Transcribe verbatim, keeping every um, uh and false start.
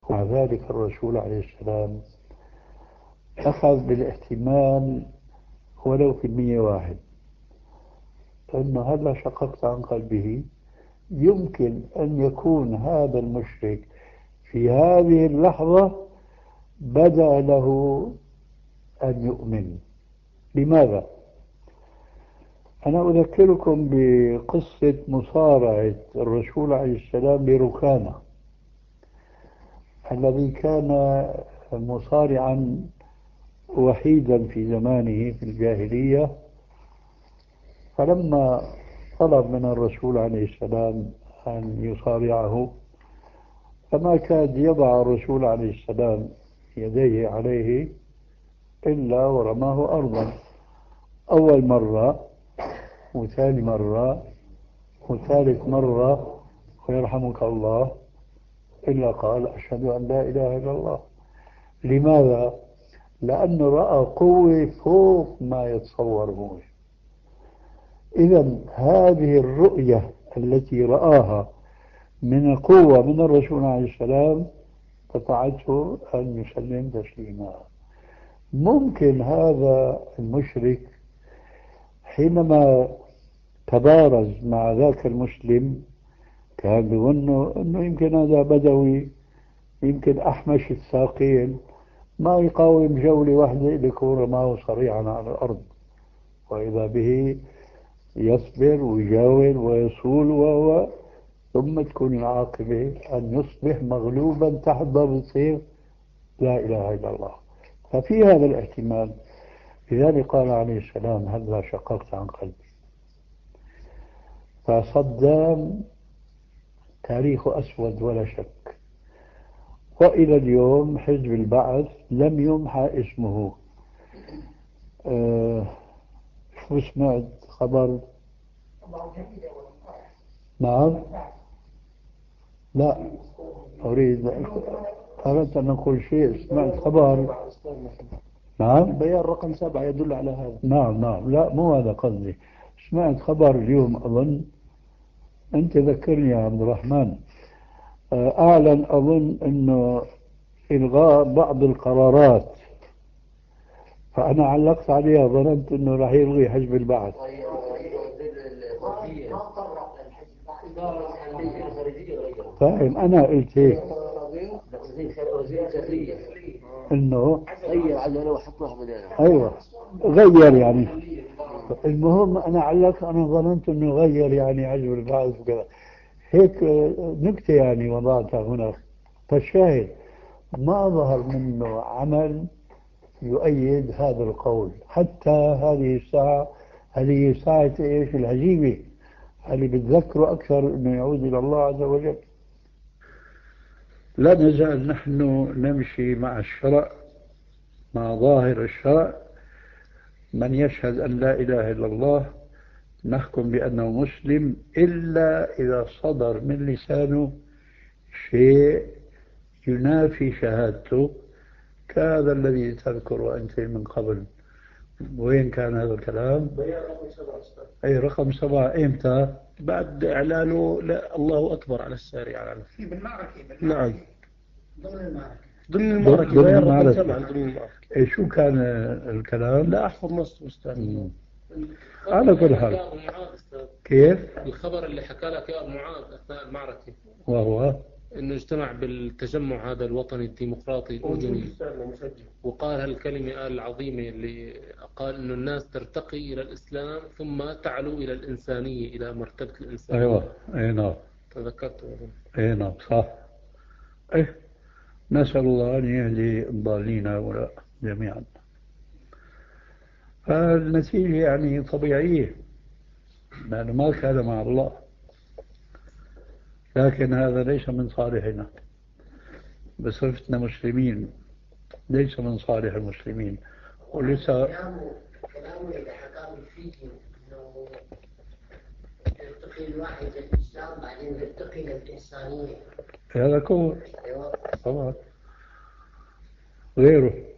ومع ذلك الرسول عليه السلام أخذ بالاحتمال ولو في المية واحد، فإنه هلا شققت عن قلبه يمكن أن يكون هذا المشرك في هذه اللحظة بدأ له أن يؤمن. لماذا؟ أنا أذكركم بقصة مصارعة الرسول عليه السلام بركانة، الذي كان مصارعا وحيدا في زمانه في الجاهلية، فلما طلب من الرسول عليه السلام أن يصارعه فما كاد يضع الرسول عليه السلام يديه عليه إلا ورماه أرضا، أول مرة وثاني مرة وثالث مرة ويرحمك الله إلا قال أشهد أن لا إله إلا الله. لماذا؟ لأنه رأى قوة فوق ما يتصور هو. إذا هذه الرؤية التي رآها من القوة من الرسول عليه السلام دفعته أن يسلم تسليما. ممكن هذا المشرك حينما تبارز مع ذاك المسلم كان بظنه أنه يمكن هذا بدوي، يمكن أحمش الساقين، ما يقاوم جولة واحدة ليكون رماه صريعا على الأرض، وإذا به يصبر ويجاور ويصول وهو ثم تكون العاقبة أن يصبح مغلوبا تحت ضرب السيف لا إله إلا الله. ففي هذا الاحتمال، لذلك قال عليه السلام هلا شققت عن قلبي. فصدام تاريخ أسود ولا شك، وإلى اليوم حزب البعث لم يمحى اسمه. أه شو سمعت خبر؟ نعم، لا أريد أردت أن أقول شيء، سمعت خبر. نعم، بيان رقم سبعة يدل على هذا. نعم نعم، لا مو هذا قصدي. سمعت خبر اليوم أظن، أنت ذكرني يا عبد الرحمن، أعلن أظن أنه إلغاء بعض القرارات، فأنا علقت عليها ظننت أنه راح يلغي حزب البعث. فاهم، أنا قلت هيك انه غير على لو حطوها بدانا. ايوه غير يعني. المهم انا علق انا ظننت انه غير يعني حزب البعث وكذا هيك نكته يعني وضعتها هنا. فالشاهد ما ظهر منه عمل يؤيد هذا القول حتى هذه الساعة. هذه ساعة ايش؟ الهزيمة اللي بتذكره أكثر أنه يعود إلى الله عز وجل. لا نزال نحن نمشي مع الشرع، مع ظاهر الشرع. من يشهد أن لا إله إلا الله نحكم بأنه مسلم إلا إذا صدر من لسانه شيء ينافي شهادته، كهذا الذي تذكر أنت من قبل. وين كان هذا الكلام؟ أي رقم سبعة إمتى؟ بعد إعلانه لا الله أكبر على الساري على في بالمعركة. نعم ضمن المعركة. ضمن المعركة. ضمن بيان المعركة. رقم سبعة ضمن المعركة. إيه شو كان الكلام؟ لا أحفظ نص أستاذ. على كل حال كيف؟ الخبر اللي حكى لك يا أبو معاذ أثناء المعركة وهو إنه اجتمع بالتجمع هذا الوطني الديمقراطي الأردني وقال هالكلمة العظيمة اللي قال إنه الناس ترتقي إلى الإسلام ثم تعلو إلى الإنسانية، إلى مرتبة الإنسانية. أيوة أي نعم تذكرت. أي نعم صح. إيه نسأل الله أن يهدي الضالين هؤلاء جميعا. فالنتيجة يعني طبيعية لأنه ما كان مع الله، لكن هذا ليس من صالحنا بصفتنا مسلمين، ليس من صالح المسلمين. ولسه كلامه اللي حكاه الفيديو انه يرتقي الواحد للاسلام بعدين يرتقي للانسانيه، هذا كفر ايوه طبعا. غيره